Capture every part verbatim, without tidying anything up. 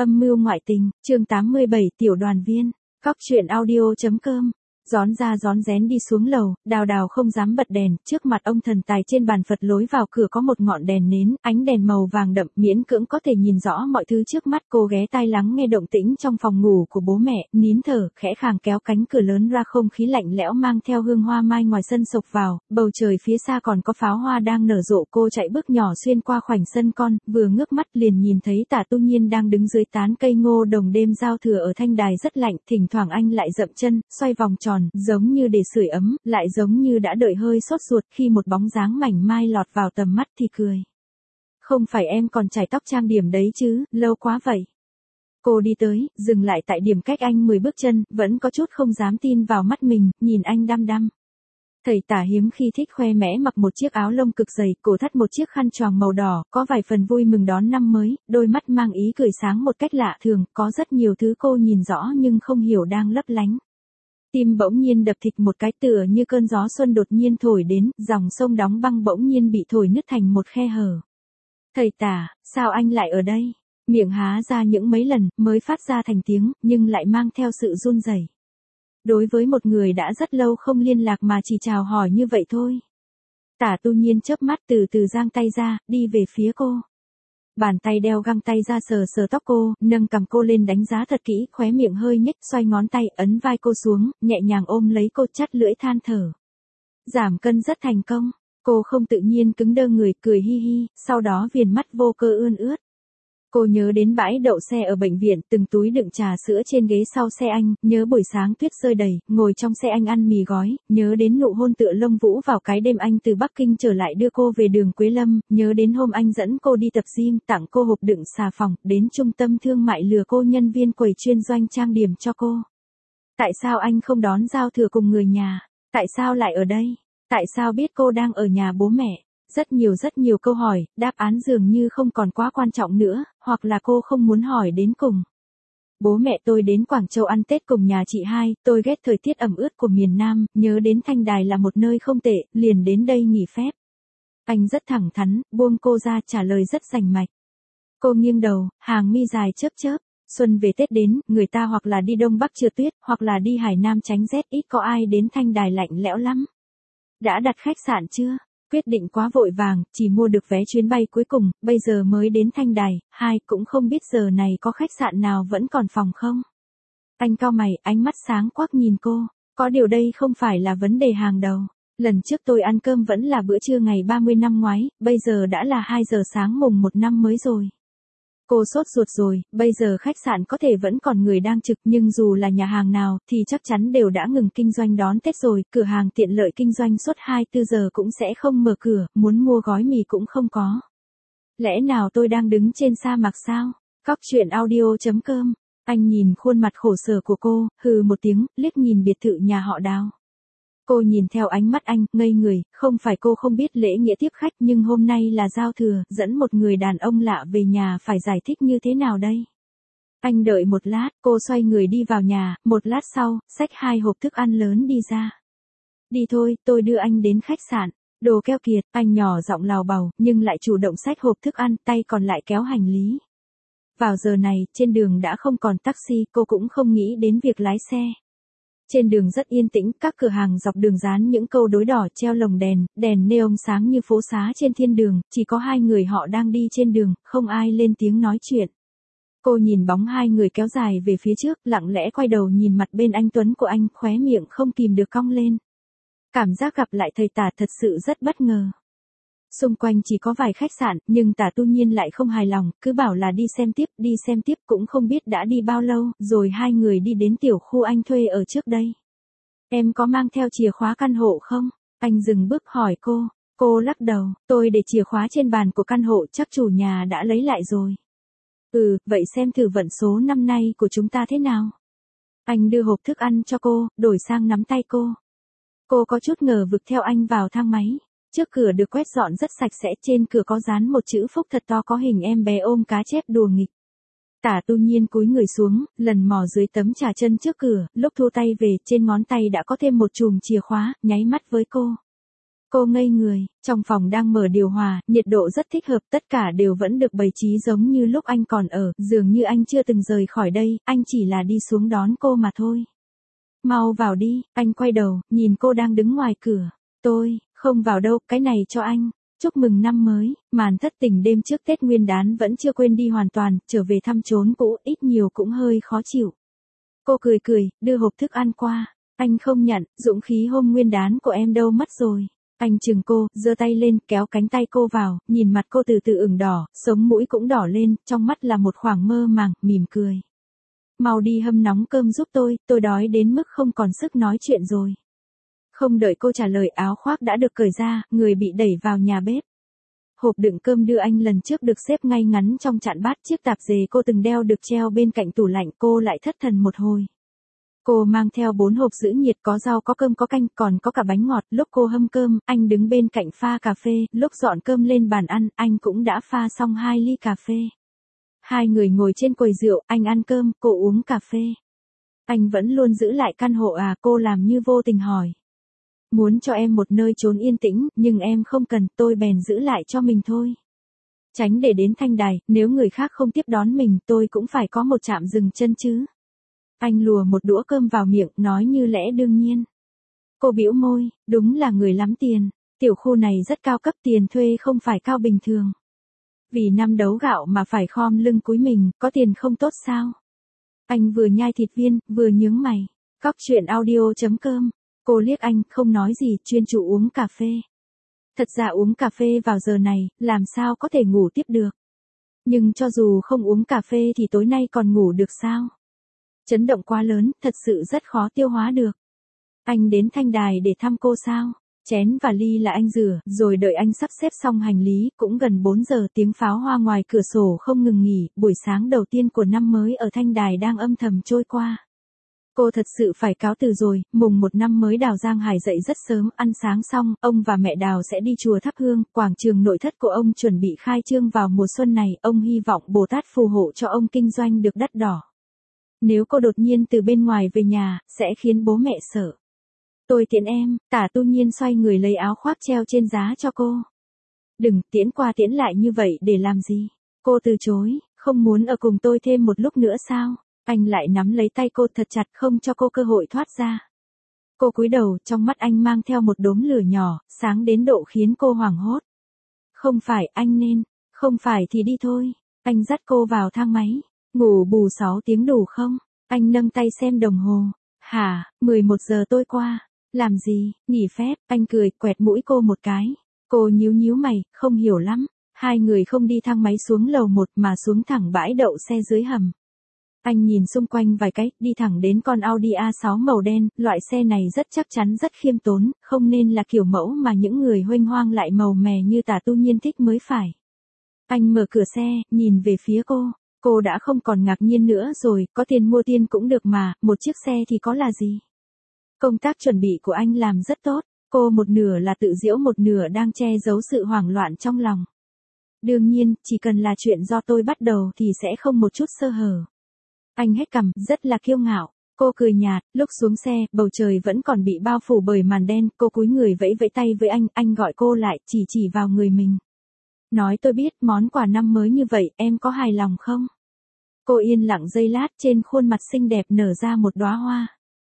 Âm mưu ngoại tình, chương tám mươi bảy, tiểu đoàn viên. Cóc truyện audio chấm com. Gión ra gión rén đi xuống lầu, Đào Đào không dám bật đèn, trước mặt ông thần tài trên bàn Phật lối vào cửa có một ngọn đèn nến, ánh đèn màu vàng đậm miễn cưỡng có thể nhìn rõ mọi thứ trước mắt. Cô ghé tai lắng nghe động tĩnh trong phòng ngủ của bố mẹ, nín thở, khẽ khàng kéo cánh cửa lớn ra, không khí lạnh lẽo mang theo hương hoa mai ngoài sân sộc vào, bầu trời phía xa còn có pháo hoa đang nở rộ. Cô chạy bước nhỏ xuyên qua khoảnh sân con, vừa ngước mắt liền nhìn thấy Tả Tu Nhiên đang đứng dưới tán cây ngô đồng đêm giao thừa ở thanh đài rất lạnh, thỉnh thoảng anh lại dậm chân, xoay vòng tròn, giống như để sưởi ấm, lại giống như đã đợi hơi sốt ruột khi một bóng dáng mảnh mai lọt vào tầm mắt thì cười. Không phải em còn chải tóc trang điểm đấy chứ, lâu quá vậy. Cô đi tới, dừng lại tại điểm cách anh mười bước chân, vẫn có chút không dám tin vào mắt mình, nhìn anh đăm đăm. Thầy Tả hiếm khi thích khoe mẽ, mặc một chiếc áo lông cực dày, cổ thắt một chiếc khăn choàng màu đỏ, có vài phần vui mừng đón năm mới, đôi mắt mang ý cười sáng một cách lạ thường, có rất nhiều thứ cô nhìn rõ nhưng không hiểu đang lấp lánh. Tim bỗng nhiên đập thịch một cái, tựa như cơn gió xuân đột nhiên thổi đến, dòng sông đóng băng bỗng nhiên bị thổi nứt thành một khe hở. Thầy Tả, sao anh lại ở đây? Miệng há ra những mấy lần, mới phát ra thành tiếng, nhưng lại mang theo sự run rẩy. Đối với một người đã rất lâu không liên lạc mà chỉ chào hỏi như vậy thôi. Tả Tu Nhiên chớp mắt, từ từ giang tay ra, đi về phía cô. Bàn tay đeo găng tay ra sờ sờ tóc cô, nâng cằm cô lên đánh giá thật kỹ, khóe miệng hơi nhếch, xoay ngón tay, ấn vai cô xuống, nhẹ nhàng ôm lấy cô, chắt lưỡi than thở. Giảm cân rất thành công. Cô không tự nhiên cứng đơ người, cười hi hi, sau đó viền mắt vô cơ ươn ướt. Cô nhớ đến bãi đậu xe ở bệnh viện, từng túi đựng trà sữa trên ghế sau xe anh, nhớ buổi sáng tuyết rơi đầy, ngồi trong xe anh ăn mì gói, nhớ đến nụ hôn tựa lông vũ vào cái đêm anh từ Bắc Kinh trở lại đưa cô về đường Quế Lâm, nhớ đến hôm anh dẫn cô đi tập gym, tặng cô hộp đựng xà phòng, đến trung tâm thương mại lừa cô nhân viên quầy chuyên doanh trang điểm cho cô. Tại sao anh không đón giao thừa cùng người nhà? Tại sao lại ở đây? Tại sao biết cô đang ở nhà bố mẹ? Rất nhiều rất nhiều câu hỏi, đáp án dường như không còn quá quan trọng nữa, hoặc là cô không muốn hỏi đến cùng. Bố mẹ tôi đến Quảng Châu ăn Tết cùng nhà chị hai, tôi ghét thời tiết ẩm ướt của miền Nam, nhớ đến Thanh Đài là một nơi không tệ, liền đến đây nghỉ phép. Anh rất thẳng thắn, buông cô ra, trả lời rất rành mạch. Cô nghiêng đầu, hàng mi dài chớp chớp. Xuân về Tết đến, người ta hoặc là đi Đông Bắc trượt tuyết, hoặc là đi Hải Nam tránh rét, ít có ai đến Thanh Đài lạnh lẽo lắm. Đã đặt khách sạn chưa? Quyết định quá vội vàng, chỉ mua được vé chuyến bay cuối cùng, bây giờ mới đến Thanh Đài, hai cũng không biết giờ này có khách sạn nào vẫn còn phòng không. Anh cau mày, ánh mắt sáng quắc nhìn cô, có điều đây không phải là vấn đề hàng đầu. Lần trước tôi ăn cơm vẫn là bữa trưa ngày ba mươi năm ngoái, bây giờ đã là hai giờ sáng mùng một năm mới rồi. Cô sốt ruột rồi, bây giờ khách sạn có thể vẫn còn người đang trực, nhưng dù là nhà hàng nào thì chắc chắn đều đã ngừng kinh doanh đón Tết rồi, cửa hàng tiện lợi kinh doanh suốt hai mươi bốn giờ cũng sẽ không mở cửa, muốn mua gói mì cũng không có. Lẽ nào tôi đang đứng trên sa mạc sao? Cóc truyện audio chấm com. Anh nhìn khuôn mặt khổ sở của cô, hừ một tiếng, liếc nhìn biệt thự nhà họ Đào. Cô nhìn theo ánh mắt anh, ngây người, không phải cô không biết lễ nghĩa tiếp khách, nhưng hôm nay là giao thừa, dẫn một người đàn ông lạ về nhà phải giải thích như thế nào đây? Anh đợi một lát, cô xoay người đi vào nhà, một lát sau, xách hai hộp thức ăn lớn đi ra. Đi thôi, tôi đưa anh đến khách sạn. Đồ keo kiệt, anh nhỏ giọng lào bào, nhưng lại chủ động xách hộp thức ăn, tay còn lại kéo hành lý. Vào giờ này, trên đường đã không còn taxi, cô cũng không nghĩ đến việc lái xe. Trên đường rất yên tĩnh, các cửa hàng dọc đường dán những câu đối đỏ, treo lồng đèn, đèn neon sáng như phố xá trên thiên đường, chỉ có hai người họ đang đi trên đường, không ai lên tiếng nói chuyện. Cô nhìn bóng hai người kéo dài về phía trước, lặng lẽ quay đầu nhìn mặt bên anh tuấn của anh, khóe miệng không kìm được cong lên. Cảm giác gặp lại thầy Tả thật sự rất bất ngờ. Xung quanh chỉ có vài khách sạn, nhưng Tả Tu Nhiên lại không hài lòng, cứ bảo là đi xem tiếp, đi xem tiếp, cũng không biết đã đi bao lâu, rồi hai người đi đến tiểu khu anh thuê ở trước đây. Em có mang theo chìa khóa căn hộ không? Anh dừng bước hỏi cô. Cô lắc đầu, tôi để chìa khóa trên bàn của căn hộ, chắc chủ nhà đã lấy lại rồi. Ừ, vậy xem thử vận số năm nay của chúng ta thế nào. Anh đưa hộp thức ăn cho cô, đổi sang nắm tay cô. Cô có chút ngờ vực theo anh vào thang máy. Trước cửa được quét dọn rất sạch sẽ, trên cửa có dán một chữ phúc thật to có hình em bé ôm cá chép đùa nghịch. Tả Tu Nhiên cúi người xuống, lần mò dưới tấm trà chân trước cửa, lúc thu tay về, trên ngón tay đã có thêm một chùm chìa khóa, nháy mắt với cô. Cô ngây người, trong phòng đang mở điều hòa, nhiệt độ rất thích hợp, tất cả đều vẫn được bày trí giống như lúc anh còn ở, dường như anh chưa từng rời khỏi đây, anh chỉ là đi xuống đón cô mà thôi. Mau vào đi, anh quay đầu, nhìn cô đang đứng ngoài cửa. Tôi, không vào đâu, cái này cho anh. Chúc mừng năm mới, màn thất tình đêm trước Tết Nguyên đán vẫn chưa quên đi hoàn toàn, trở về thăm chốn cũ, ít nhiều cũng hơi khó chịu. Cô cười cười, đưa hộp thức ăn qua. Anh không nhận, dũng khí hôm Nguyên đán của em đâu mất rồi. Anh chừng cô, giơ tay lên, kéo cánh tay cô vào, nhìn mặt cô từ từ ửng đỏ, sống mũi cũng đỏ lên, trong mắt là một khoảng mơ màng, mỉm cười. Mau đi hâm nóng cơm giúp tôi, tôi đói đến mức không còn sức nói chuyện rồi. Không đợi cô trả lời, áo khoác đã được cởi ra, người bị đẩy vào nhà bếp. Hộp đựng cơm đưa anh lần trước được xếp ngay ngắn trong chạn bát, chiếc tạp dề cô từng đeo được treo bên cạnh tủ lạnh, cô lại thất thần một hồi. Cô mang theo bốn hộp giữ nhiệt, có rau có cơm có canh, còn có cả bánh ngọt. Lúc cô hâm cơm, anh đứng bên cạnh pha cà phê, lúc dọn cơm lên bàn ăn, anh cũng đã pha xong hai ly cà phê. Hai người ngồi trên quầy rượu, anh ăn cơm, cô uống cà phê. Anh vẫn luôn giữ lại căn hộ à, cô làm như vô tình hỏi. Muốn cho em một nơi trốn yên tĩnh, nhưng em không cần, tôi bèn giữ lại cho mình thôi. Tránh để đến Thanh Đài, nếu người khác không tiếp đón mình, tôi cũng phải có một trạm dừng chân chứ. Anh lùa một đũa cơm vào miệng, nói như lẽ đương nhiên. Cô bĩu môi, đúng là người lắm tiền, tiểu khu này rất cao cấp, tiền thuê không phải cao bình thường. Vì năm đấu gạo mà phải khom lưng cúi mình, có tiền không tốt sao? Anh vừa nhai thịt viên, vừa nhướng mày. Cóc truyện audio chấm com. Cô liếc anh, không nói gì, chuyên注uống cà phê. Thật ra uống cà phê vào giờ này, làm sao có thể ngủ tiếp được. Nhưng cho dù không uống cà phê thì tối nay còn ngủ được sao? Chấn động quá lớn, thật sự rất khó tiêu hóa được. Anh đến Thanh Đài để thăm cô sao? Chén và ly là anh rửa, rồi đợi anh sắp xếp xong hành lý, cũng gần bốn giờ, tiếng pháo hoa ngoài cửa sổ không ngừng nghỉ, buổi sáng đầu tiên của năm mới ở Thanh Đài đang âm thầm trôi qua. Cô thật sự phải cáo từ rồi, mùng một năm mới Đào Giang Hải dậy rất sớm, ăn sáng xong, ông và mẹ Đào sẽ đi chùa thắp hương, quảng trường nội thất của ông chuẩn bị khai trương vào mùa xuân này, ông hy vọng Bồ Tát phù hộ cho ông kinh doanh được đắt đỏ. Nếu cô đột nhiên từ bên ngoài về nhà, sẽ khiến bố mẹ sợ. Tôi tiễn em, Tả Tu Nhiên xoay người lấy áo khoác treo trên giá cho cô. Đừng, tiễn qua tiễn lại như vậy để làm gì? Cô từ chối, không muốn ở cùng tôi thêm một lúc nữa sao? Anh lại nắm lấy tay cô thật chặt, không cho cô cơ hội thoát ra. Cô cúi đầu, trong mắt anh mang theo một đốm lửa nhỏ, sáng đến độ khiến cô hoảng hốt. Không phải, anh nên, không phải thì đi thôi. Anh dắt cô vào thang máy. Ngủ bù sáu tiếng đủ không? Anh nâng tay xem đồng hồ. Hả, mười một giờ tôi qua. Làm gì, nghỉ phép, anh cười, quẹt mũi cô một cái. Cô nhíu nhíu mày, không hiểu lắm. Hai người không đi thang máy xuống lầu một mà xuống thẳng bãi đậu xe dưới hầm. Anh nhìn xung quanh vài cái, đi thẳng đến con Audi a sáu màu đen, loại xe này rất chắc chắn rất khiêm tốn, không nên là kiểu mẫu mà những người huênh hoang lại màu mè như Tả Tu Nhiên thích mới phải. Anh mở cửa xe, nhìn về phía cô. Cô đã không còn ngạc nhiên nữa rồi, có tiền mua tiền cũng được mà, một chiếc xe thì có là gì. Công tác chuẩn bị của anh làm rất tốt, cô một nửa là tự giễu một nửa đang che giấu sự hoảng loạn trong lòng. Đương nhiên, chỉ cần là chuyện do tôi bắt đầu thì sẽ không một chút sơ hở. Anh hét cằm, rất là kiêu ngạo. Cô cười nhạt, lúc xuống xe, bầu trời vẫn còn bị bao phủ bởi màn đen, cô cúi người vẫy vẫy tay với anh, anh gọi cô lại, chỉ chỉ vào người mình. Nói tôi biết, món quà năm mới như vậy, em có hài lòng không? Cô yên lặng giây lát, trên khuôn mặt xinh đẹp nở ra một đóa hoa.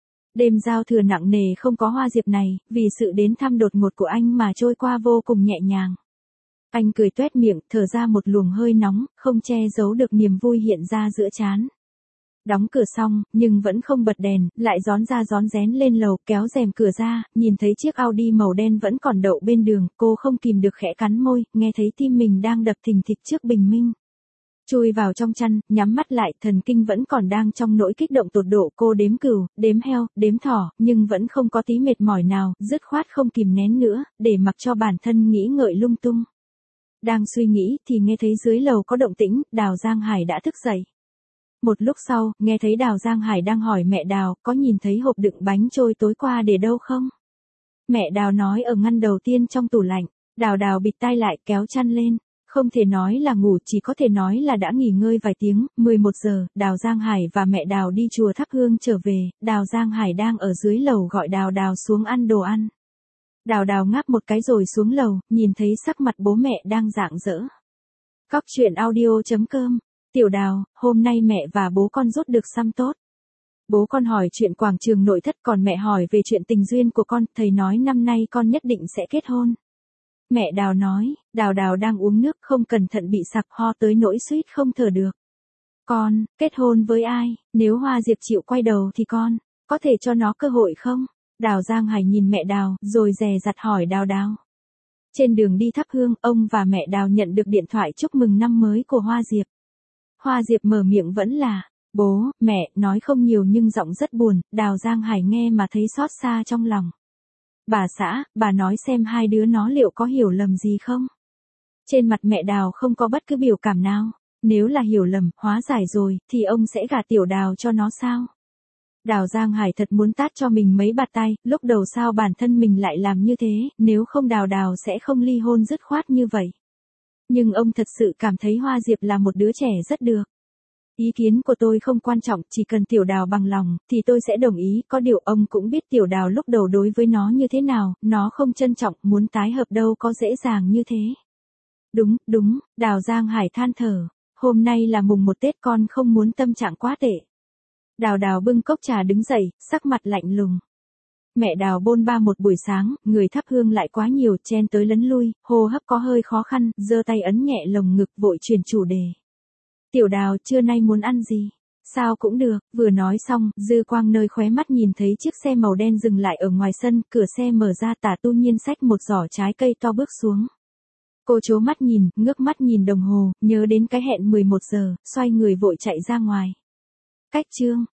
Đêm giao thừa nặng nề không có hoa diệp này, vì sự đến thăm đột ngột của anh mà trôi qua vô cùng nhẹ nhàng. Anh cười toét miệng, thở ra một luồng hơi nóng, không che giấu được niềm vui hiện ra giữa trán. Đóng cửa xong, nhưng vẫn không bật đèn, lại rón ra rón rén lên lầu, kéo rèm cửa ra, nhìn thấy chiếc Audi màu đen vẫn còn đậu bên đường, cô không kìm được khẽ cắn môi, nghe thấy tim mình đang đập thình thịch trước bình minh. Chui vào trong chăn, nhắm mắt lại, thần kinh vẫn còn đang trong nỗi kích động tột độ, cô đếm cừu, đếm heo, đếm thỏ, nhưng vẫn không có tí mệt mỏi nào, dứt khoát không kìm nén nữa, để mặc cho bản thân nghĩ ngợi lung tung. Đang suy nghĩ, thì nghe thấy dưới lầu có động tĩnh, Đào Giang Hải đã thức dậy. Một lúc sau, nghe thấy Đào Giang Hải đang hỏi mẹ Đào, có nhìn thấy hộp đựng bánh trôi tối qua để đâu không? Mẹ Đào nói ở ngăn đầu tiên trong tủ lạnh. Đào Đào bịt tai lại, kéo chăn lên. Không thể nói là ngủ, chỉ có thể nói là đã nghỉ ngơi vài tiếng. mười một giờ, Đào Giang Hải và mẹ Đào đi chùa thắp hương trở về. Đào Giang Hải đang ở dưới lầu gọi Đào Đào xuống ăn đồ ăn. Đào đào ngáp một cái rồi xuống lầu, nhìn thấy sắc mặt bố mẹ đang rạng rỡ. Cóc truyện audio chấm com. Tiểu Đào, hôm nay mẹ và bố con rút được xăm tốt. Bố con hỏi chuyện quảng trường nội thất, còn mẹ hỏi về chuyện tình duyên của con, thầy nói năm nay con nhất định sẽ kết hôn. Mẹ Đào nói, Đào Đào đang uống nước không cẩn thận bị sặc ho tới nỗi suýt không thở được. Con, kết hôn với ai, nếu Hoa Diệp chịu quay đầu thì con, có thể cho nó cơ hội không? Đào Giang Hải nhìn mẹ Đào, rồi dè dặt hỏi Đào Đào. Trên đường đi thắp hương, ông và mẹ Đào nhận được điện thoại chúc mừng năm mới của Hoa Diệp. Hoa Diệp mở miệng vẫn là, bố, mẹ, nói không nhiều nhưng giọng rất buồn, Đào Giang Hải nghe mà thấy xót xa trong lòng. Bà xã, bà nói xem hai đứa nó liệu có hiểu lầm gì không? Trên mặt mẹ Đào không có bất cứ biểu cảm nào. Nếu là hiểu lầm, hóa giải rồi, thì ông sẽ gả Tiểu Đào cho nó sao? Đào Giang Hải thật muốn tát cho mình mấy bạt tay, lúc đầu sao bản thân mình lại làm như thế, nếu không Đào Đào sẽ không ly hôn dứt khoát như vậy. Nhưng ông thật sự cảm thấy Hoa Diệp là một đứa trẻ rất được. Ý kiến của tôi không quan trọng, chỉ cần Tiểu Đào bằng lòng, thì tôi sẽ đồng ý, có điều ông cũng biết Tiểu Đào lúc đầu đối với nó như thế nào, nó không trân trọng, muốn tái hợp đâu có dễ dàng như thế. Đúng, đúng, Đào Giang Hải than thở. Hôm nay là mùng một Tết, con không muốn tâm trạng quá tệ. Đào Đào bưng cốc trà đứng dậy, sắc mặt lạnh lùng. Mẹ Đào bôn ba một buổi sáng, người thắp hương lại quá nhiều, chen tới lấn lui, hô hấp có hơi khó khăn, giơ tay ấn nhẹ lồng ngực vội chuyển chủ đề. Tiểu Đào, trưa nay muốn ăn gì? Sao cũng được, vừa nói xong, dư quang nơi khóe mắt nhìn thấy chiếc xe màu đen dừng lại ở ngoài sân, cửa xe mở ra, Tả Tu Nhiên xách một giỏ trái cây to bước xuống. Cô chố mắt nhìn, ngước mắt nhìn đồng hồ, nhớ đến cái hẹn mười một giờ, xoay người vội chạy ra ngoài. Cách chương